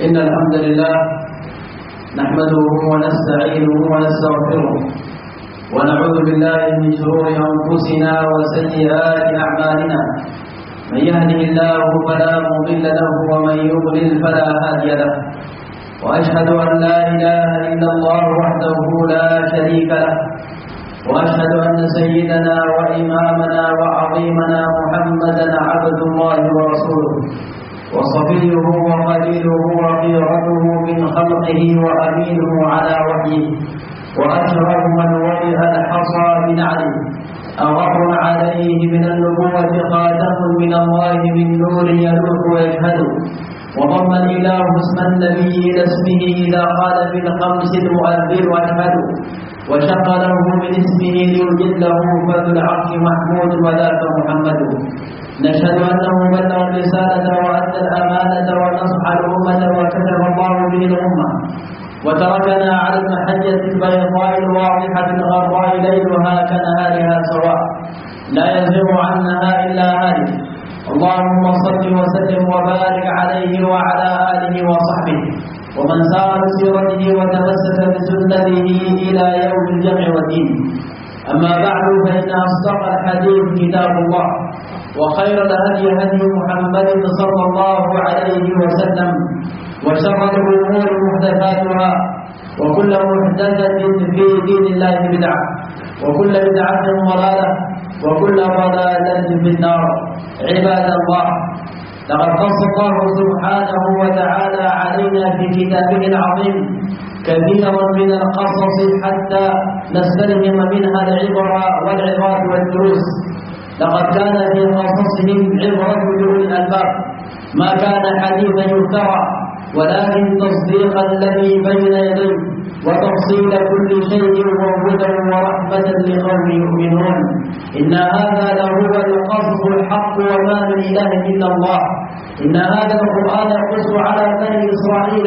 إن الحمد لله نحمده ونستعينه ونستغفره ونعوذ بالله من شرور أنفسنا وسيئات أعمالنا. من يهده الله فلا مضل له ومن يضلل فلا هادي له. وأشهد أن لا إله إلا الله وحده لا شريك له. وأشهد أن سيدنا وإمامنا وعظيمنا محمدا عبد الله ورسوله وصفيه وخليله وخيرته من خلقه وأمينه على وحيه، وأشرف من وضع الحصى بنعله، أغر عليه من النبوة خاتم من الله من نور يلوح ويشهد، وضم الإله اسم النبي إلى اسمه إذا قال في الخمس المؤذن أشهد، وشق له من اسمه ليجله فذو العرش محمود وذاك محمد. نشهد أنه بلغ الرسالة وأدى الأمانة ونصح الأمة وكتب الله به الأمة، وتركنا على المحجة البيضاء الواضحة الغراء ليلها كنهارها سواء، لا يزيغ عنها إلا هالك. اللهم صل وسلم وبارك عليه وعلى آله وصحبه ومن سار بسيرته وتمسك بسنته إلى يوم الجمع والدين. أما بعد، فإن أصدق الحديث كتاب الله، وخير الهدي هدي محمد صلى الله عليه وسلم، وشر الأمور محدثاتها، وكل محدثة في دين الله بدعة، وكل بدعة ضلالة، وكل ضلالة في النار. عباد الله، لقد قص الله سبحانه وتعالى علينا في كتابه العظيم كثيرا من القصص حتى نستلهم منها العبر والعظات والدروس. لقد كان في قصصهم عبرة لأولي الألباب، ما كان حديثا يفترى، ولكن تصديق الذي بين يديه وتفصيل كل شيء وهدى ورحمة لقوم يؤمنون. إن هذا لهو القصص الحق وما من إله إلا الله. إن هذا القرآن يقص على بني إسرائيل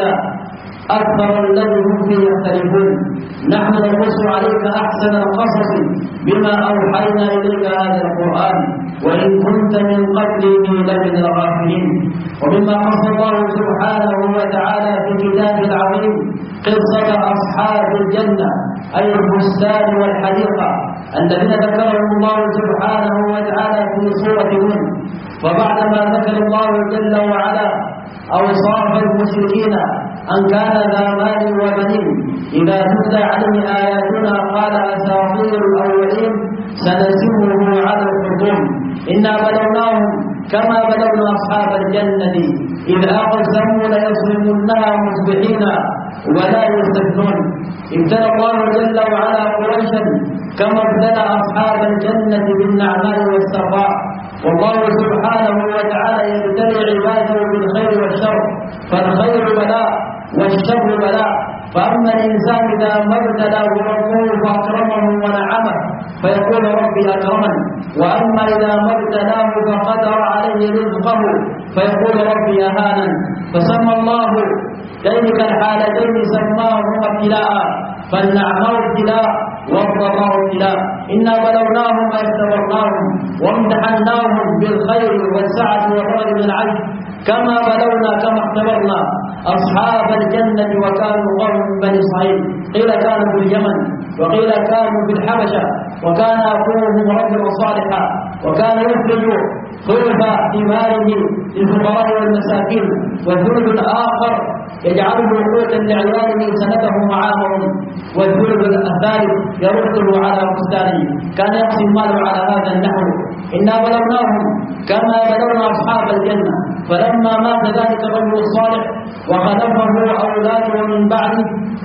أكثر الذي هم فيه يختلفون. نحن نقص عليك أحسن القصص بما أوحينا إليك هذا القرآن، وإن كنت من قبله لمن الغافلين. ومما قص الله سبحانه وتعالى في كتابه العظيم قصة أصحاب الجنة، أي البستان والحديقة، الذين ذكرهم الله سبحانه وتعالى في سورة نون. فبعدما ذكر الله جل وعلا أوصاف المشركين أن كان ذا مال وبنين إذا تتلى عليه آياتنا قال أساطير الأولين سنسمه على الخرطوم. إنا بلوناهم كما بلونا أصحاب الجنة إذ أقسموا ليصرمنها مصبحين ولا يستثنون. ابتلى الله جل وعلا قريشا كما ابتلى أصحاب الجنة بالنعماء والسراء. والله سبحانه وتعالى يبتلي عباده بالخير والشر، فالخير بلاء والشر بلاء. فأما الإنسان إذا ما ابتلاه ربه فأكرمه ونعمه فيقول ربي أكرمن، وأما إذا ما ابتلاه فقدر عليه رزقه فيقول ربي أهانن. فسمى الله ذلك الحالتين سماهما ابتلاء، فالنعماء ابتلاء والضراء ابتلاء. إنا بلوناهم واختبرناهم وامتحناهم بالخير والسعة والرغد والعجز كما اختبرنا أصحاب الجنة وكانوا قوم بني إسرائيل. قيل كانوا في اليمن، وقيل كانوا في الحبشة، وكان أخوهم رجلا صالحا، وكان يخرج ثلث ثماره للفقراء والمساكين، والثلث الآخر يجعله قوتا لعياله سنتهم وعامهم، والثلث الثالث يرده على بستانه. كان يقسم ماله على هذا النحو. إنا بلوناهم كما بلونا أصحاب الجنة. فلما مات ذلك الرجل الصالح وخلفه أولاده من بعده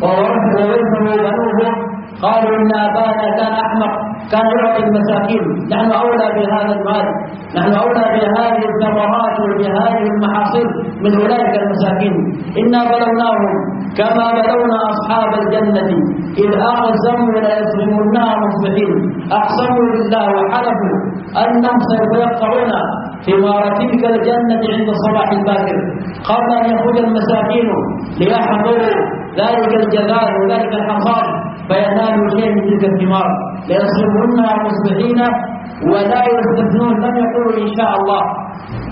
وورثه بنوه قالوا إن أبانا كان أحمق، كان يعطي المساكين، نحن أولى بهذا المال، نحن أولى بهذه الثمرات وبهذه المحاصيل من أولئك المساكين. إنا بلوناهم كما بلونا أصحاب الجنة إذ أقسموا ليصرمنها مصبحين. أقسموا بالله وحلفوا أنهم سوف يقطعون ثمار تلك الجنة عند الصباح الباكر قبل أن يخرج المساكين ليحضروا ذلك الجزاء وذلك الحصاد فينالوا شيء من تلك الثمار. ليصرمنها مصبحين ولا يستثنون، لم يقولوا إن شاء الله.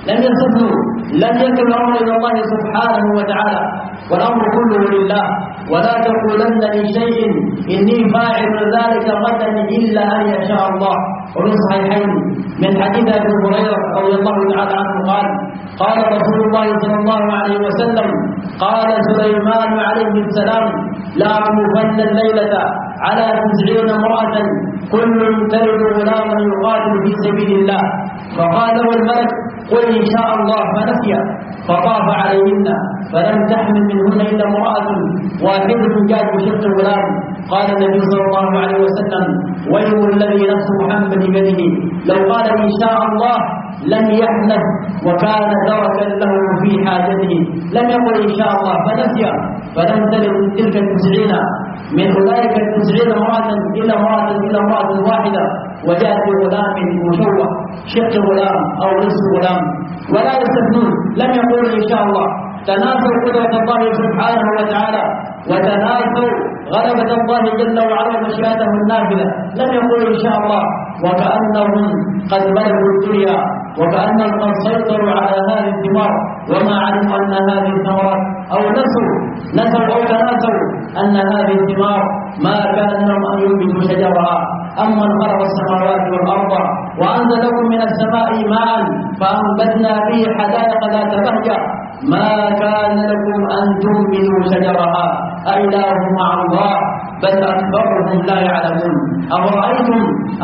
لم يستثنوا، لم يكن الأمر إلى الله سبحانه وتعالى، والأمر كله لله. ولا تقولن لشيء إني فاعل ذلك غدا إلا أن يشاء الله. وفي الصحيحين من حديث أبي هريرة رضي الله تعالى عنه قال رسول الله صلى الله عليه وسلم: قال سليمان عليه السلام: لا أطوفن الليلة على 90 امرأة كل تلد غلاما يقاتل في سبيل الله. فقال له الملك: قل إن شاء الله، فنسي. فطاف عليهن فلم تحمل منهن إلا امرأة واحدة جاءت بشق الغلام. قال النبي صلى الله عليه وسلم: ويل الذي نفس محمد بيده، لو قال إن شاء الله لم يحنث وكان تركا له في حاجته. لم يقل إن شاء الله فنسي، فلم تلد تلك 90 من أولئك 90 امرأة إلا امرأة واحدة، وجاءت بغلام مشوه، شق غلام أو نصف غلام. ولا يستثنون، لم يقولوا إن شاء الله. تناسوا قدرة الله سبحانه وتعالى، وتناسوا غلبة الله جل وعلا ومشيئته النافذة. لم يقولوا إن شاء الله، وكأنهم قد بلغوا الدنيا، وكأنهم قد سيطروا على هذه الثمار، وما علموا أن هذه الثمرات أو نسوا أو تناسوا أن هذه الثمار ما كان لهم أن ينبتوا شجرها. أمن خلق السماوات والأرض وأنزل لكم من السماء ماء فأنبتنا به حدائق ذات بهجة ما كان لكم أن تنبتوا شجرها أإله مع الله بل أكثرهم لا يعلمون. أفرأيتم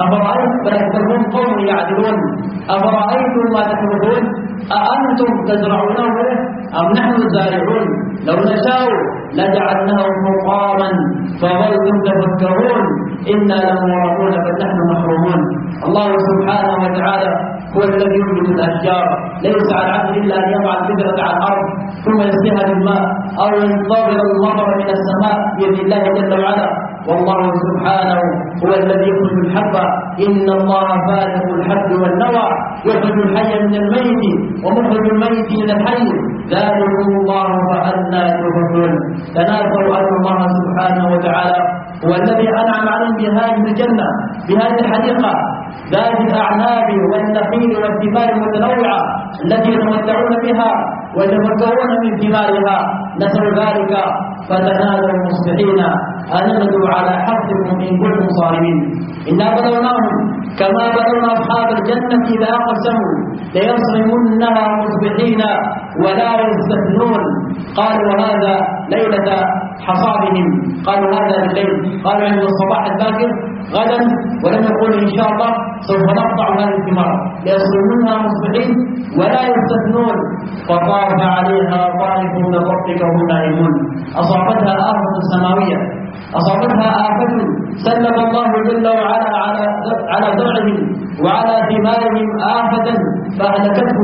بل أكثرهم قوم يعدلون. أفرأيتم ما تحرثون أأنتم تزرعونه أم نحن الزارعون؟ لو نشاء لجعلناه حطاما فظلتم تفكرون إنا لمغرمون بل نحن محرومون. الله سبحانه وتعالى هو الذي ينبت الأشجار، ليس على العبد إلا أن يضع الفكرة على الأرض ثم يسقيها بالماء أو ينتظر المطر من السماء بإذن الله جل وعلا. والله سبحانه هو الذي يخرج الحب، إن الله فالق الحب والنوى، يخرج الحي من الميت ومخرج الميت من الحي، ذلكم الله فأنى تؤفكون. تناسوا أن الله سبحانه وتعالى هو الذي أنعم عليهم بهذه الجنة، بهذه الحديقة ذات الأعناب والنخيل والثمار المتنوعة التي يتمتعون بها ويتفكرون من ثمارها. نسأل ذلك فتنادوا مصبحين أن اغدوا على حرثكم إن كنتم صارمين. إنا بلوناهم كما بلونا أصحاب الجنة إذا أقسموا ليصرمنها مصبحين ولا يستثنون. قالوا هذا ليلة حصادهم، قالوا هذا بالليل، قالوا عند الصباح الباكر غدا، ولم يقولوا إن شاء الله سوف نقطع هذه الثمار، ليصرمنها مصبحين ولا يستثنون. فطاف عليها طائف من ربك وهم نائمون. أصابتها آفة سماوية، أصابتها آفة سلم الله جل وعلا على زرعهم وعلى ثمارهم آفة فأهلكته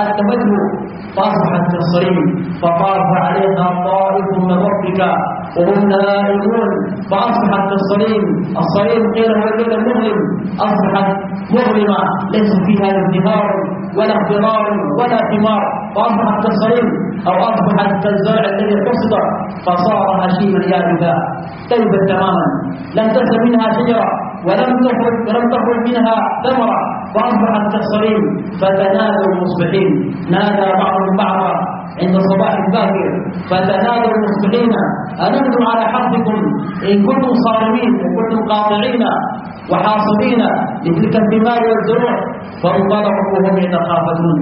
فأصبحت كالصريم. فطاف عليها طائف من ربك وهم نائمون فأصبحت كالصريم. الصريم قيل هو الليل المظلم، أصبحت مظلمة ليس فيها ازدهار ولا اخضرار ولا ثمار، فأصبحت كالصريم أو أصبحت كالزرع الذي حصد فصار هشيما يابسا، تلفت تماما، لم تسل منها شجرة ولم تخرج منها ثمرة، فأصبحت كالصريم. فتنادوا المصبحين، نادى بعضهم بعضا عند الصباح الباكر، فتنادوا المصبحين أن اغدوا على حرثكم إن كنتم صارمين، إن كنتم قاطعين وحاصدين لتلك الثمار والزروع. فانطلقوا وهم يتخافتون،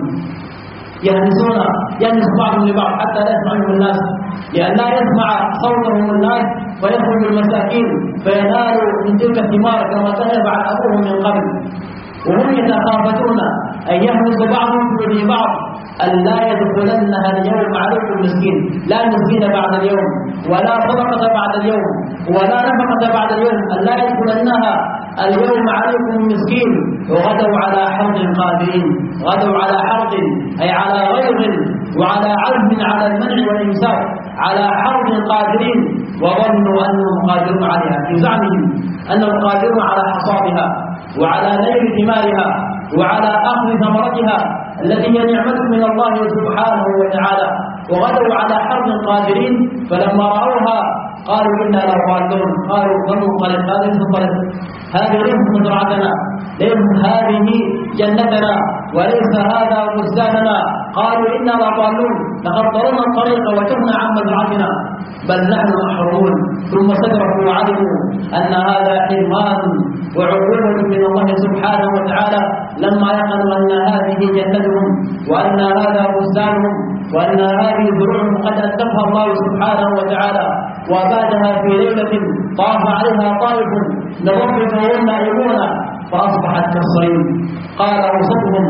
يهنس بعضهم لبعض حتى لا يسمعهم الناس، لأن لا يسمع صوتهم الناس فيخرج المساكين فينالوا من تلك الثمار كما كان يفعل أبوهم من قبل. وهم يتخافتون أن يهنس بعضهم في وجه بعض أن لا يدخلنها اليوم عليكم مسكين، لا مسكين بعد اليوم ولا صدقة بعد اليوم ولا نفقة بعد اليوم، أن لا يدخلنها اليوم عليكم مسكين. وغدوا على حرد قادرين، غدوا على حرد أي على غيظ وعلى عزم على المنع والإمساك، على حرد قادرين، وظنوا أنهم قادرون عليها في زعمهم أنهم قادرون على حصادها وعلى نيل ثمارها وعلى أخذ ثمرتها التي هي نعمة من الله سبحانه وتعالى. وغدوا على حرد قادرين، فلما رأوها قالوا إنا لضالون، قالوا ظنوا قلت هذه ليست مزرعتنا، هذه جنتنا وليس هذا بستاننا. قالوا إنا لضالون لقد ضللنا الطريق وتهنا عن مزرعتنا بل نحن محرومون. ثم استدركوا وعلموا أن هذا حرمان وعقوبة من الله سبحانه وتعالى لما يقنوا أن هذه جنتهم وأن هذا بستانهم وأن هذه زروعهم قد أتقها الله سبحانه وتعالى وأبادها في ليلة طاف عليها طائف من ربك وهم نائمون فأصبحت كالصريم. قال أوسطهم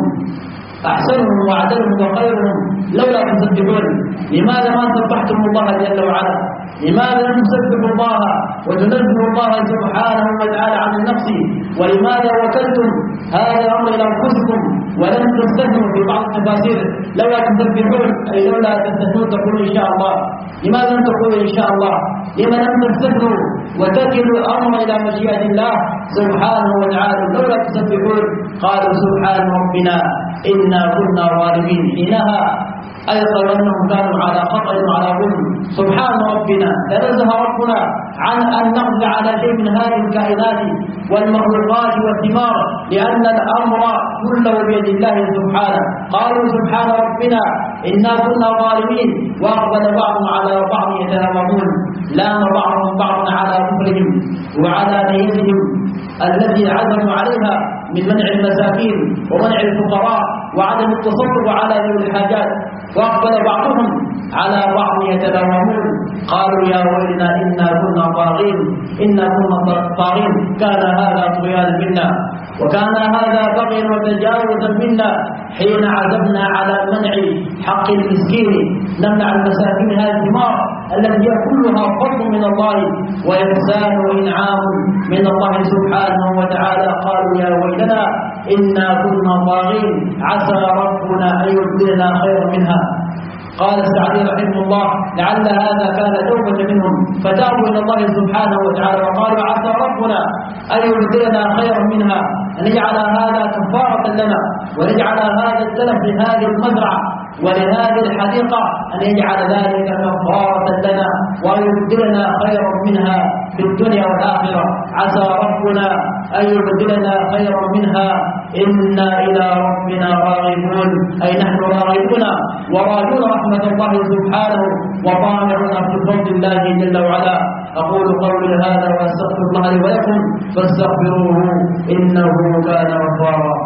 أحسنهم وأعدلهم وخيرهم لولا تسبحون. لماذا ما سبحتم الله جل وعلا؟ لماذا لم تسبحوا الله وتنزهوا الله سبحانه وتعالى عن النفس؟ ولماذا وكلتم هذا الأمر إلى أنفسكم ولم تستثنوا في بعض التفاسير لولا تسبحون أي لولا تستثنون تقولوا إن شاء الله؟ لماذا لم تقولوا إن شاء الله؟ لما لم تستثنوا وتكلوا الأمر إلى مشيئة الله سبحانه وتعالى لولا تسبحون؟ قالوا سبحان ربنا إنا كنا ظالمين. حينها أيقظوا أنهم كانوا على خطأ وعلى ظلم. سبحان ربنا تنزه ربنا عن أن نخضع على شيء من هذه الكائنات والمخلوقات والثمار لأن الأمر كله بيد الله سبحانه. قالوا سبحان ربنا إنا كنا ظالمين وأقبل بعضهم على بعض يتهاومون. لام بعضهم بعضا على كفرهم وعلى نيتهم التي عزموا عليها من منع المساكين ومنع الفقراء وعدم التصرف على ذوي الحاجات. وأقبل بعضهم على بعض يتلومون. قالوا يا ويلنا إنا كنا طاغين إنا كنا طاغين. كان هذا طغيانا منا وكان هذا بغيا وتجاوزا منا حين عزمنا على منع حق المسكين نمنع المساكين هذه الثمار التي هي كلها فضل من الله وإحسان وإنعام من الله سبحانه وتعالى. قالوا يا ويلنا إنا كنا طاغين عسى ربنا أن يبدلنا خيرا منها. قال السعدي رحمه الله لعل هذا كان توبة منهم فتابوا إلى الله سبحانه وتعالى وقالوا عسى ربنا أن يبدلنا خيرا منها أن يجعل هذا كفارة لنا ونجعل هذا التلف لهذه المزرعة ولهذه الحديقة أن يجعل ذلك كفارة لنا وأن يبدلنا خيرا منها في الدنيا والآخرة. عسى ربنا أن يبدلنا خيرا منها إنا إلى ربنا راغبون أي نحن راغبون وراجون رحمة الله سبحانه وطامعون في فضل الله جل وعلا. أقول قولي هذا وأستغفر الله لي ولكم فاستغفروه إنه كان غفارا.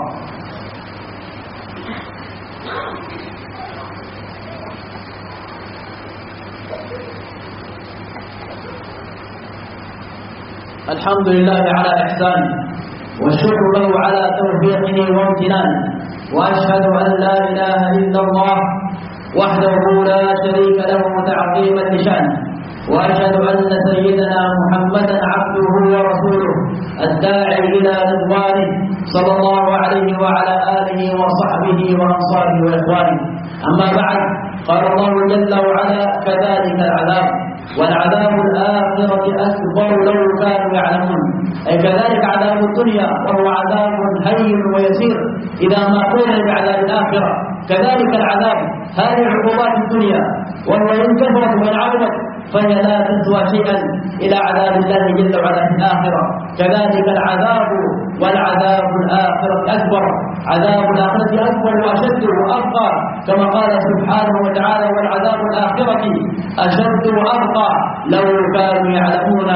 الحمد لله على إحسانه والشكر له على توفيقه وامتنانه وأشهد أن لا إله إلا الله وحده لا شريك له تعظيما لشأنه وأشهد أن سيدنا محمدا عبده ورسوله الداعي إلى رضوانه صلى الله عليه وعلى آله وصحبه وأنصاره وإخوانه. أما بعد قال الله جل وعلا كذلك العذاب والعذاب الآخرة أكبر لو كانوا يعلمون. أي كذلك عذاب الدنيا وهو عذاب هين ويسير إذا ما قيل بعذاب الآخرة كذلك العذاب هذه عقوبات الدنيا وهو إن كثرت وإن عظمت فهي لا تسوى شيئا إلى عذاب الله جل وعلا في الآخرة. كذلك العذاب والعذاب الآخرة أكبر. عذاب الآخرة أكبر وأشد وأبقى كما قال سبحانه وتعالى والعذاب الآخرة أشد وأبقى لو كانوا يعلمون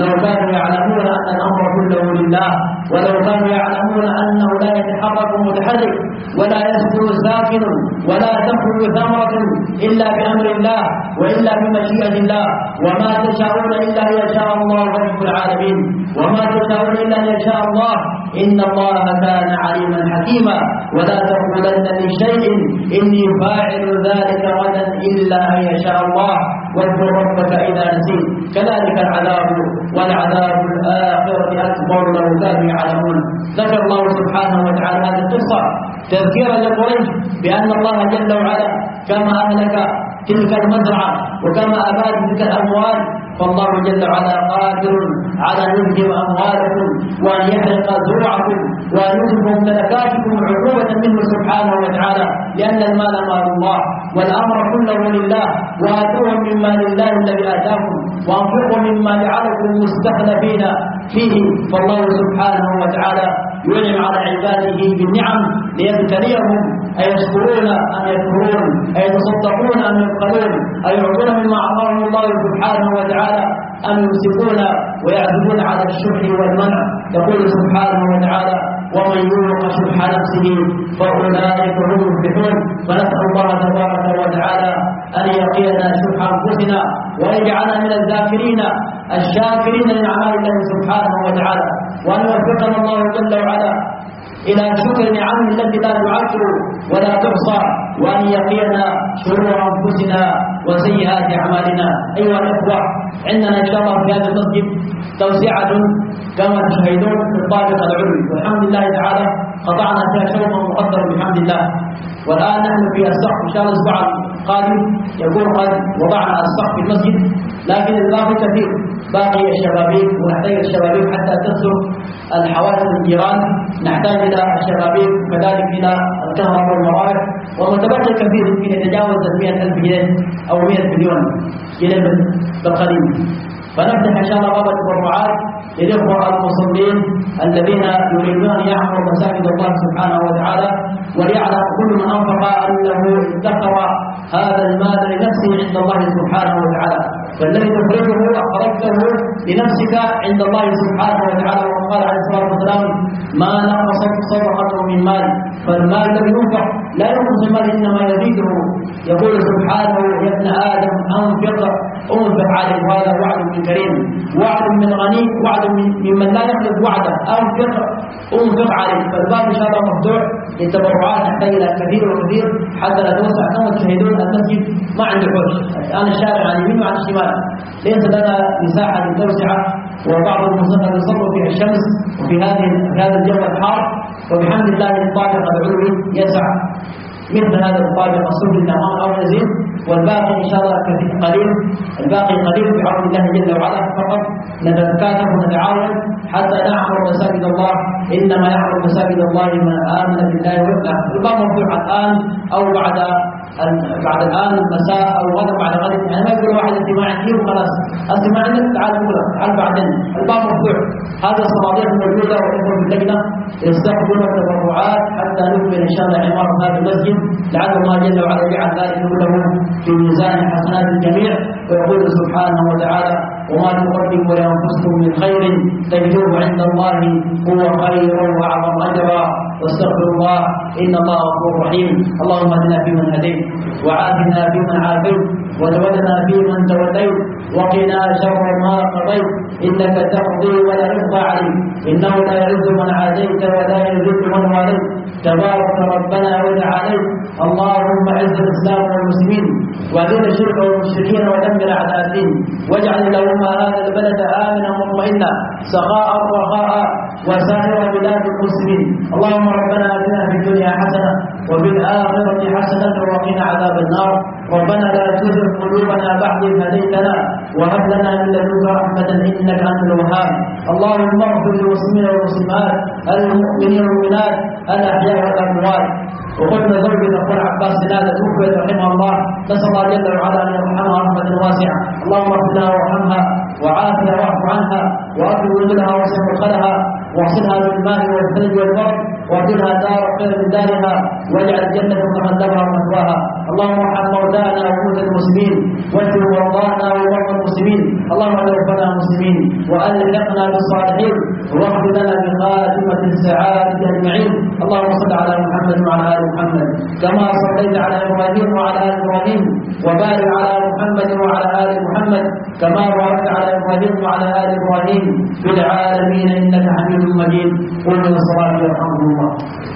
أن الأمر كله لله ولو كانوا يعلمون أنه لا يتحرك متحرك ولا يسكن ساكن ولا تخرج ثمرة إلا بأمر الله وإلا بمشيئة الله وما تشاءون إلا أن يشاء الله رب العالمين وما تشاءون إلا أن يشاء الله إن الله كان عليما حكيما. ولا تقولن لشيء إني فاعل ذلك غدا إلا أن يشاء الله واذكر ربك إذا نسيت. كذلك العذاب والعذاب الآخرة أكبر لو كانوا يعلمون. ذكر الله سبحانه وتعالى هذه القصة تذكيرا لقريش بأن الله جل وعلا كما أهلك تلك المزرعة وكما أباد تلك الأموال فالله جل وعلا قادر على أن يذهب أموالكم وأن يحرق زرعكم وأن يذهب ممتلكاتكم عقوبة منه سبحانه وتعالى لأن المال مال الله والأمر كله لله. وآتوهم من مال الله الذي آتاكم وأنفقوا مما جعلكم مستخلفين فيه. فالله سبحانه وتعالى ينعم على عباده بالنعم ليبتليهم أيشكرون أم يكفرون، أيتصدقون أم يبخلون، أيعطون مما أعطاهم الله سبحانه وتعالى أم يمسكون ويعزمون على الشح والمنع. يقول سبحانه وتعالى: ومن يوق شح نفسه فأولئك هم المفلحون. ونسأل الله تبارك وتعالى أن يقينا شح أنفسنا وأن يجعلنا من الذاكرين الشاكرين لأعمال الله سبحانه وتعالى، وأن يوفقنا الله جل وعلا إلى شكر نعمه التي لا تعد ولا تحصى، وأن يقينا شرور أنفسنا وسيئات أعمالنا. أيها الأخوة، عندنا إن شاء الله في هذا المسجد توسعة كما تشاهدون في الطابق العلوي، والحمد لله تعالى قطعنا فيها شوطا مقدرا بحمد الله، والآن نحن في السقف. إن شاء الله الأسبوع القادم يكون قد وضعنا السقف في المسجد، لكن الباقي كثير، باقي الشبابيك، ونحتاج الشبابيك حتى تسر الحوائط الجيران، نحتاج إلى الشبابيك وكذلك إلى الكهرباء والمرافق، ومتبقي كثير يمكن يتجاوز 100,000 جنيه أو 100 مليون جنيه بالقليل. فنفتح إن شاء الله باب التبرعات للإخوة المصلين الذين يريدون أن يعمروا مساجد الله سبحانه وتعالى، وليعلم كل من أنفق أنه ادخر هذا المال لنفسه عند الله سبحانه وتعالى، فالذي تخرجه أخرجته لنفسك عند الله سبحانه وتعالى. وقال عليه الصلاة والسلام: ما نقصت صدقة من مال، فالمال الذي ينفق لا ينقص المال إنما يزيده. يقول سبحانه: يا ابن آدم أنفق عليه، وهذا وعد من كريم، وعد من غني، وعد ممن لا يخلف وعده. أنفق عليه. فالباب إن شاء الله مفتوح للتبرعات، نحتاج إلى كثير وكثير حتى لا توسع. كما تشاهدون المسجد ما عنده حوش، الآن الشارع عن اليمين وعن الشمال، ليس لنا مساحة للتوسعة، وبعض المصلين يصلوا في الشمس وفي هذا الجو الحار، وبحمد الله الطابق العلوي يسع مثل هذا الطابق السفلي الأمام أو يزيد، والباقي إن شاء الله قليل، الباقي قليل بعون الله جل وعلا. فقط نتكاتف ونتعاون حتى نعمر مساجد الله. إنما يعمر مساجد الله من آمن بالله واليوم. الباب مفتوح الآن أو بعد الآن المساء أو غدا بعد غد، يعني ما يقول واحد أنت ما عندي وخلاص، أنت ما عندك تعال أولى، تعال بعدين. الباب مفتوح. هذا الصناديق موجودة، والإخوة في اللجنة يستقبلون التبرعات حتى نكمل إن شاء الله عمارة هذا المسجد، لعل الله جل وعلا يجعل ذلك كله في ميزان حسنات الجميع. ويقول سبحانه وتعالى: وما تقدموا لأنفسكم من خير تجدوه عند الله هو خير وأعظم أجرا، واستغفر الله إن الله غفور رحيم. اللهم اهدنا فيمن هديت، وعافنا فيمن عافيت، وتولنا فيمن توليت، وقنا شر ما قضيت، إنك تقضي ولا يقضى عليك، إنه لا يعز من عاديت ولا يذل من واليت، تبارك ربنا وتعاليت. اللهم اعز الإسلام والمسلمين، وأذل الشرك والمشركين، ودمر أعداء الدين، واجعل اللهم هذا البلد آمنا مطمئنا سخاء رخاء وسائر بلاد المسلمين. اللهم ربنا آتنا في الدنيا حسنة وفي الآخرة حسنة وقنا عذاب النار. ربنا لا تزغ قلوبنا بعد إذ هديتنا وهب لنا من لدنك رحمة إنك أنت الوهاب. اللهم اغفر للمسلمين والمسلمات، المؤمنين والمؤمنات، الأحياء والأموات. وقلنا زوجة أخونا عباس سنادة توفيت رحمها الله، نسأل الله جل وعلا أن يرحمها رحمة واسعة. اللهم اغفر لها وارحمها وعافها واعف عنها، وأكرم نزلها واسع مدخلها، واغسلها بالماء والثلج والبرد، واعطها دار خير من دارها، واجعل الجنة مقدمها ومثواها. اللهم ارحم موتانا وموتى المسلمين، واشف مرضانا ومرضى المسلمين. اللهم توفنا مسلمين والحقنا بالصالحين، واغفر لنا بخاتمة السعادة أجمعين. اللهم صل على محمد وعلى آل محمد كما صليت على إبراهيم وعلى آل إبراهيم، وبارك على محمد وعلى آل محمد كما باركت على إبراهيم وعلى آل إبراهيم في العالمين إنك حميد مجيد. قل من الصلاة يرحمكم الله.